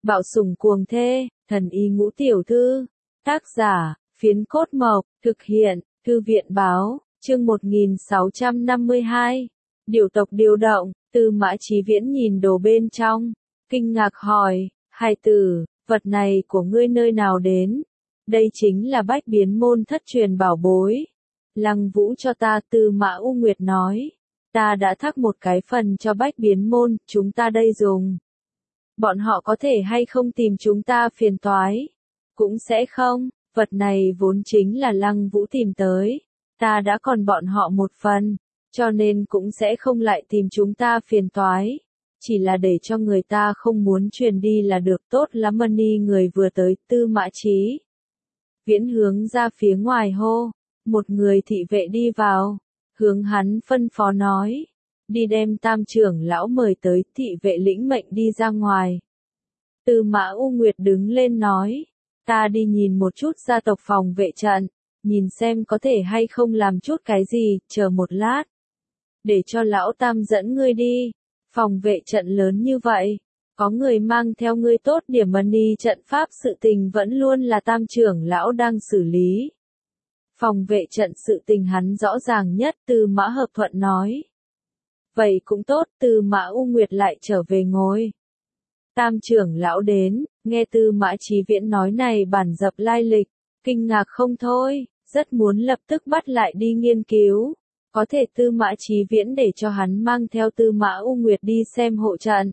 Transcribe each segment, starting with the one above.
Bạo sủng cuồng thê, thần y ngũ tiểu thư. Tác giả, Phiến Cốt Mộc, thực hiện, Thư viện báo, chương 1652. Điều tộc điều động, Tư Mã Chí Viễn nhìn đồ bên trong, kinh ngạc hỏi, hài tử, vật này của ngươi nơi nào đến? Đây chính là Bách Biến môn thất truyền bảo bối. Lăng Vũ cho ta, Tư Mã U Nguyệt nói. Ta đã thắc một cái phần cho Bách Biến môn, chúng ta đây dùng. Bọn họ có thể hay không tìm chúng ta phiền toái? Cũng sẽ không, vật này vốn chính là Lăng Vũ tìm tới. Ta đã còn bọn họ một phần, cho nên cũng sẽ không lại tìm chúng ta phiền toái. Chỉ là để cho người ta không muốn truyền đi là được, tốt lắm. Mani người vừa tới, Tư Mã Chí Viễn hướng ra phía ngoài hô. Một người thị vệ đi vào, hướng hắn phân phó nói. Đi đem Tam trưởng lão mời tới. Thị vệ lĩnh mệnh đi ra ngoài. Tư Mã U Nguyệt đứng lên nói. Ta đi nhìn một chút gia tộc phòng vệ trận, nhìn xem có thể hay không làm chút cái gì, chờ một lát. Để cho lão Tam dẫn ngươi đi. Phòng vệ trận lớn như vậy, có người mang theo ngươi tốt điểm. Mani trận pháp sự tình vẫn luôn là Tam trưởng lão đang xử lý. Phòng vệ trận sự tình hắn rõ ràng nhất, Tư Mã Hợp Thuận nói. Vậy cũng tốt, Tư Mã U Nguyệt lại trở về ngồi. Tam trưởng lão đến, nghe Tư Mã Chí Viễn nói này bản dập lai lịch, kinh ngạc không thôi, rất muốn lập tức bắt lại đi nghiên cứu. Có thể Tư Mã Chí Viễn để cho hắn mang theo Tư Mã U Nguyệt đi xem hộ trận.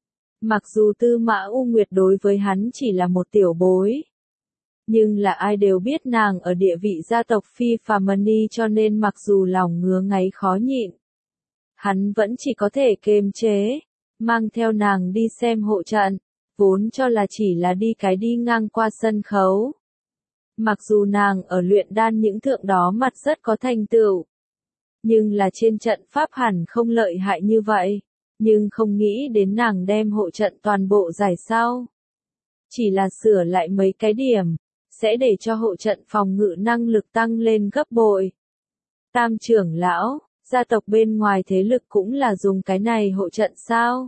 Mặc dù Tư Mã U Nguyệt đối với hắn chỉ là một tiểu bối, nhưng là ai đều biết nàng ở địa vị gia tộc phi phàm. Mani cho nên mặc dù lòng ngứa ngáy khó nhịn, hắn vẫn chỉ có thể kiềm chế, mang theo nàng đi xem hộ trận, vốn cho là chỉ là đi ngang qua sân khấu. Mặc dù nàng ở luyện đan những thượng đó mặt rất có thành tựu, nhưng là trên trận pháp hẳn không lợi hại như vậy, nhưng không nghĩ đến nàng đem hộ trận toàn bộ giải sau. Chỉ là sửa lại mấy cái điểm, sẽ để cho hộ trận phòng ngự năng lực tăng lên gấp bội. Tam trưởng lão, gia tộc bên ngoài thế lực cũng là dùng cái này hộ trận sao?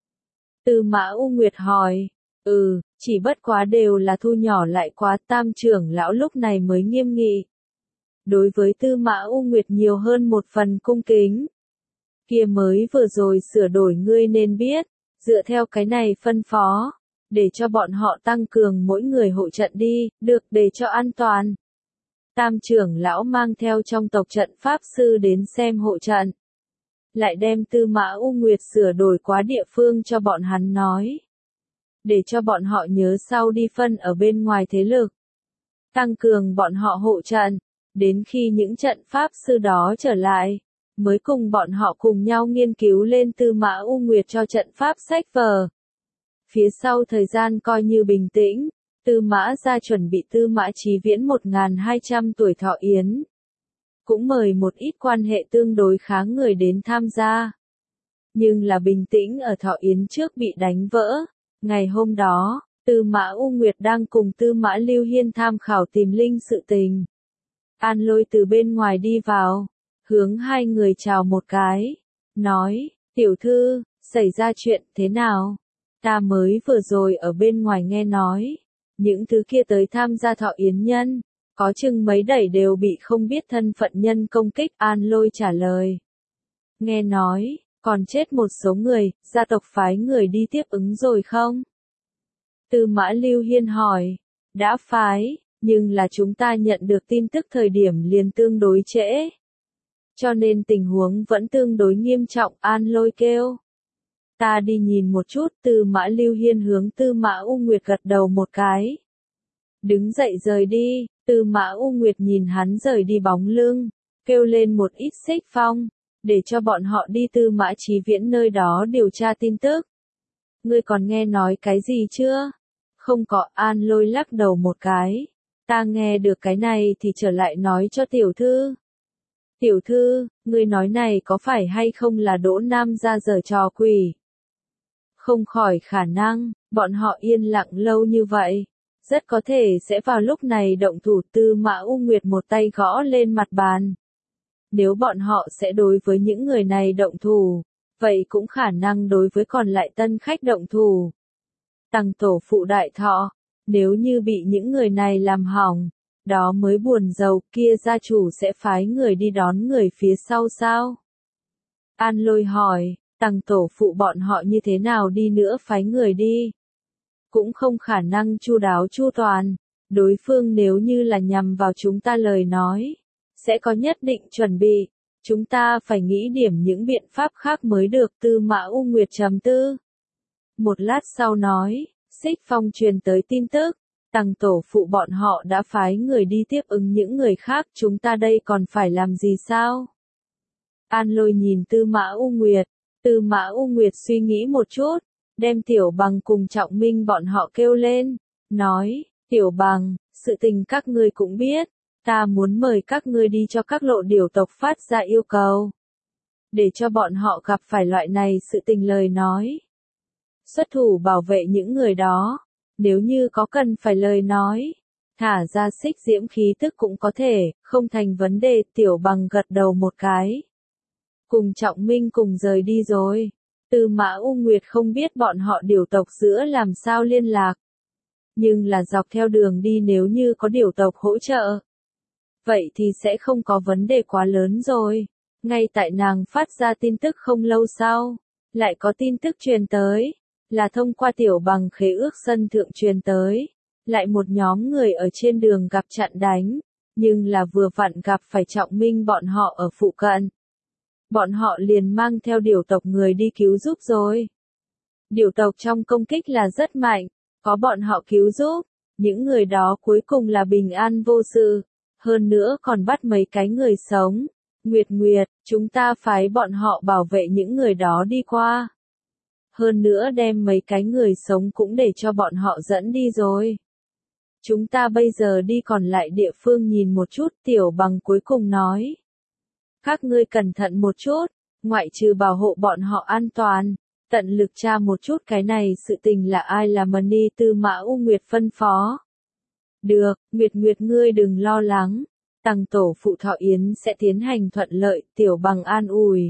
Tư Mã U Nguyệt hỏi. Chỉ bất quá đều là thu nhỏ lại quá. Tam trưởng lão lúc này mới nghiêm nghị. Đối với Tư Mã U Nguyệt nhiều hơn một phần cung kính. Kia mới vừa rồi sửa đổi ngươi nên biết, dựa theo cái này phân phó, để cho bọn họ tăng cường mỗi người hộ trận đi, được, để cho an toàn. Tam trưởng lão mang theo trong tộc trận pháp sư đến xem hộ trận. Lại đem Tư Mã U Nguyệt sửa đổi quá địa phương cho bọn hắn nói. Để cho bọn họ nhớ sau đi phân ở bên ngoài thế lực. Tăng cường bọn họ hộ trận, đến khi những trận pháp sư đó trở lại, mới cùng bọn họ cùng nhau nghiên cứu lên Tư Mã U Nguyệt cho trận pháp sách vở. Phía sau thời gian coi như bình tĩnh, Tư Mã gia chuẩn bị Tư Mã Chí Viễn 1200 tuổi thọ yến. Cũng mời một ít quan hệ tương đối khá người đến tham gia. Nhưng là bình tĩnh ở thọ yến trước bị đánh vỡ. Ngày hôm đó, Tư Mã U Nguyệt đang cùng Tư Mã Lưu Hiên tham khảo tìm linh sự tình. An Lôi từ bên ngoài đi vào, hướng hai người chào một cái, nói, tiểu thư, xảy ra chuyện thế nào? Ta mới vừa rồi ở bên ngoài nghe nói, những thứ kia tới tham gia thọ yến nhân, có chừng mấy đẩy đều bị không biết thân phận nhân công kích. An Lôi trả lời. Nghe nói, còn chết một số người, gia tộc phái người đi tiếp ứng rồi không? Tư Mã Lưu Hiên hỏi. Đã phái, nhưng là chúng ta nhận được tin tức thời điểm liền tương đối trễ. Cho nên tình huống vẫn tương đối nghiêm trọng. An Lôi kêu. Ta đi nhìn một chút. Tư Mã Lưu Hiên hướng Tư Mã U Nguyệt gật đầu một cái. Đứng dậy rời đi. Tư Mã U Nguyệt nhìn hắn rời đi bóng lưng, kêu lên một ít xích phong, để cho bọn họ đi Tư Mã Chí Viễn nơi đó điều tra tin tức. Ngươi còn nghe nói cái gì chưa? Không có. An Lôi lắc đầu một cái. Ta nghe được cái này thì trở lại nói cho tiểu thư. Tiểu thư, ngươi nói này có phải hay không là Đỗ Nam gia giở trò quỷ? Không khỏi khả năng, bọn họ yên lặng lâu như vậy. Rất có thể sẽ vào lúc này động thủ. Tư Mã U Nguyệt một tay gõ lên mặt bàn. Nếu bọn họ sẽ đối với những người này động thủ, vậy cũng khả năng đối với còn lại tân khách động thủ. Tằng tổ phụ đại thọ, nếu như bị những người này làm hỏng, đó mới buồn rầu, kia gia chủ sẽ phái người đi đón người phía sau sao? An Lôi hỏi, tằng tổ phụ bọn họ như thế nào đi nữa phái người đi? Cũng không khả năng chu đáo chu toàn, đối phương nếu như là nhằm vào chúng ta lời nói, sẽ có nhất định chuẩn bị, chúng ta phải nghĩ điểm những biện pháp khác mới được. Tư Mã U Nguyệt trầm tư. Một lát sau nói, Xích Phong truyền tới tin tức, tằng tổ phụ bọn họ đã phái người đi tiếp ứng những người khác, chúng ta đây còn phải làm gì sao? An Lôi nhìn Tư Mã U Nguyệt, Tư Mã U Nguyệt suy nghĩ một chút, đem Tiểu Bằng cùng Trọng Minh bọn họ kêu lên, nói, Tiểu Bằng, sự tình các ngươi cũng biết, ta muốn mời các ngươi đi cho các lộ điểu tộc phát ra yêu cầu. Để cho bọn họ gặp phải loại này sự tình lời nói. Xuất thủ bảo vệ những người đó, nếu như có cần phải lời nói, thả ra xích diễm khí tức cũng có thể, không thành vấn đề. Tiểu Bằng gật đầu một cái. Cùng Trọng Minh cùng rời đi rồi. Tư Mã U Nguyệt không biết bọn họ điểu tộc giữa làm sao liên lạc. Nhưng là dọc theo đường đi nếu như có điểu tộc hỗ trợ, vậy thì sẽ không có vấn đề quá lớn rồi. Ngay tại nàng phát ra tin tức không lâu sau, lại có tin tức truyền tới, là thông qua Tiểu Bằng khế ước sân thượng truyền tới, lại một nhóm người ở trên đường gặp chặn đánh, nhưng là vừa vặn gặp phải Trọng Minh bọn họ ở phụ cận. Bọn họ liền mang theo điểu tộc người đi cứu giúp rồi. Điểu tộc trong công kích là rất mạnh, có bọn họ cứu giúp, những người đó cuối cùng là bình an vô sự, hơn nữa còn bắt mấy cái người sống. Nguyệt Nguyệt, chúng ta phái bọn họ bảo vệ những người đó đi qua. Hơn nữa đem mấy cái người sống cũng để cho bọn họ dẫn đi rồi. Chúng ta bây giờ đi còn lại địa phương nhìn một chút. Tiểu Bằng cuối cùng nói. Các ngươi cẩn thận một chút, ngoại trừ bảo hộ bọn họ an toàn, tận lực tra một chút cái này sự tình là ai làm Mani. Tư Mã U Nguyệt phân phó. Được, Nguyệt Nguyệt ngươi đừng lo lắng, tằng tổ phụ Thọ Yến sẽ tiến hành thuận lợi. Tiểu Bằng an ủi.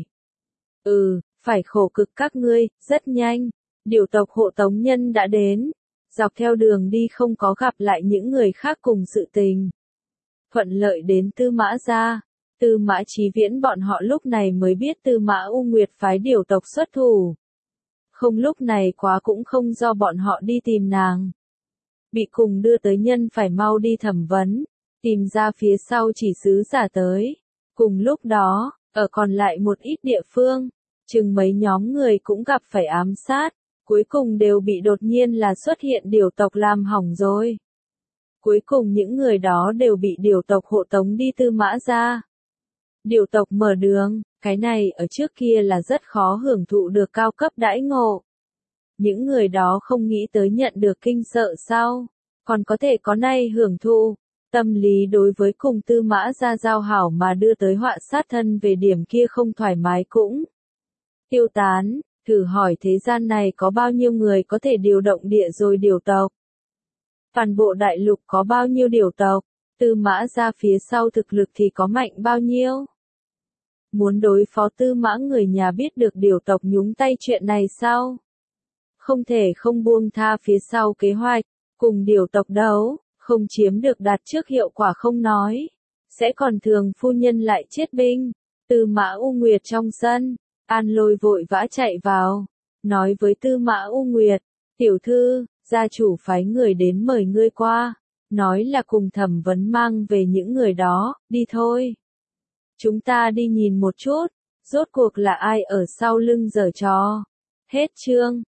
Phải khổ cực các ngươi, rất nhanh, điểu tộc hộ tống nhân đã đến, dọc theo đường đi không có gặp lại những người khác cùng sự tình. Thuận lợi đến Tư Mã gia, Tư Mã Chí Viễn bọn họ lúc này mới biết Tư Mã U Nguyệt phái điểu tộc xuất thủ. Không lúc này quá cũng không do bọn họ đi tìm nàng. Bị cùng đưa tới nhân phải mau đi thẩm vấn, tìm ra phía sau chỉ sứ giả tới. Cùng lúc đó, ở còn lại một ít địa phương, chừng mấy nhóm người cũng gặp phải ám sát, cuối cùng đều bị đột nhiên là xuất hiện điểu tộc làm hỏng rồi. Cuối cùng những người đó đều bị điểu tộc hộ tống đi Tư Mã gia. Điểu tộc mở đường, cái này ở trước kia là rất khó hưởng thụ được cao cấp đãi ngộ. Những người đó không nghĩ tới nhận được kinh sợ sao, còn có thể có nay hưởng thụ. Tâm lý đối với cùng Tư Mã gia giao hảo mà đưa tới họa sát thân về điểm kia không thoải mái cũng tiêu tán. Thử hỏi thế gian này có bao nhiêu người có thể điều động địa rồi điểu tộc? Toàn bộ đại lục có bao nhiêu điểu tộc? Tư Mã gia phía sau thực lực thì có mạnh bao nhiêu? Muốn đối phó Tư Mã người nhà biết được điểu tộc nhúng tay chuyện này sao? Không thể không buông tha phía sau kế hoạch, cùng điểu tộc đấu, không chiếm được đạt trước hiệu quả không nói, sẽ còn thường phu nhân lại chết binh. Tư Mã U Nguyệt trong sân, An Lôi vội vã chạy vào, nói với Tư Mã U Nguyệt, tiểu thư, gia chủ phái người đến mời ngươi qua, nói là cùng thẩm vấn mang về những người đó, đi thôi. Chúng ta đi nhìn một chút, rốt cuộc là ai ở sau lưng giở trò. Hết chương.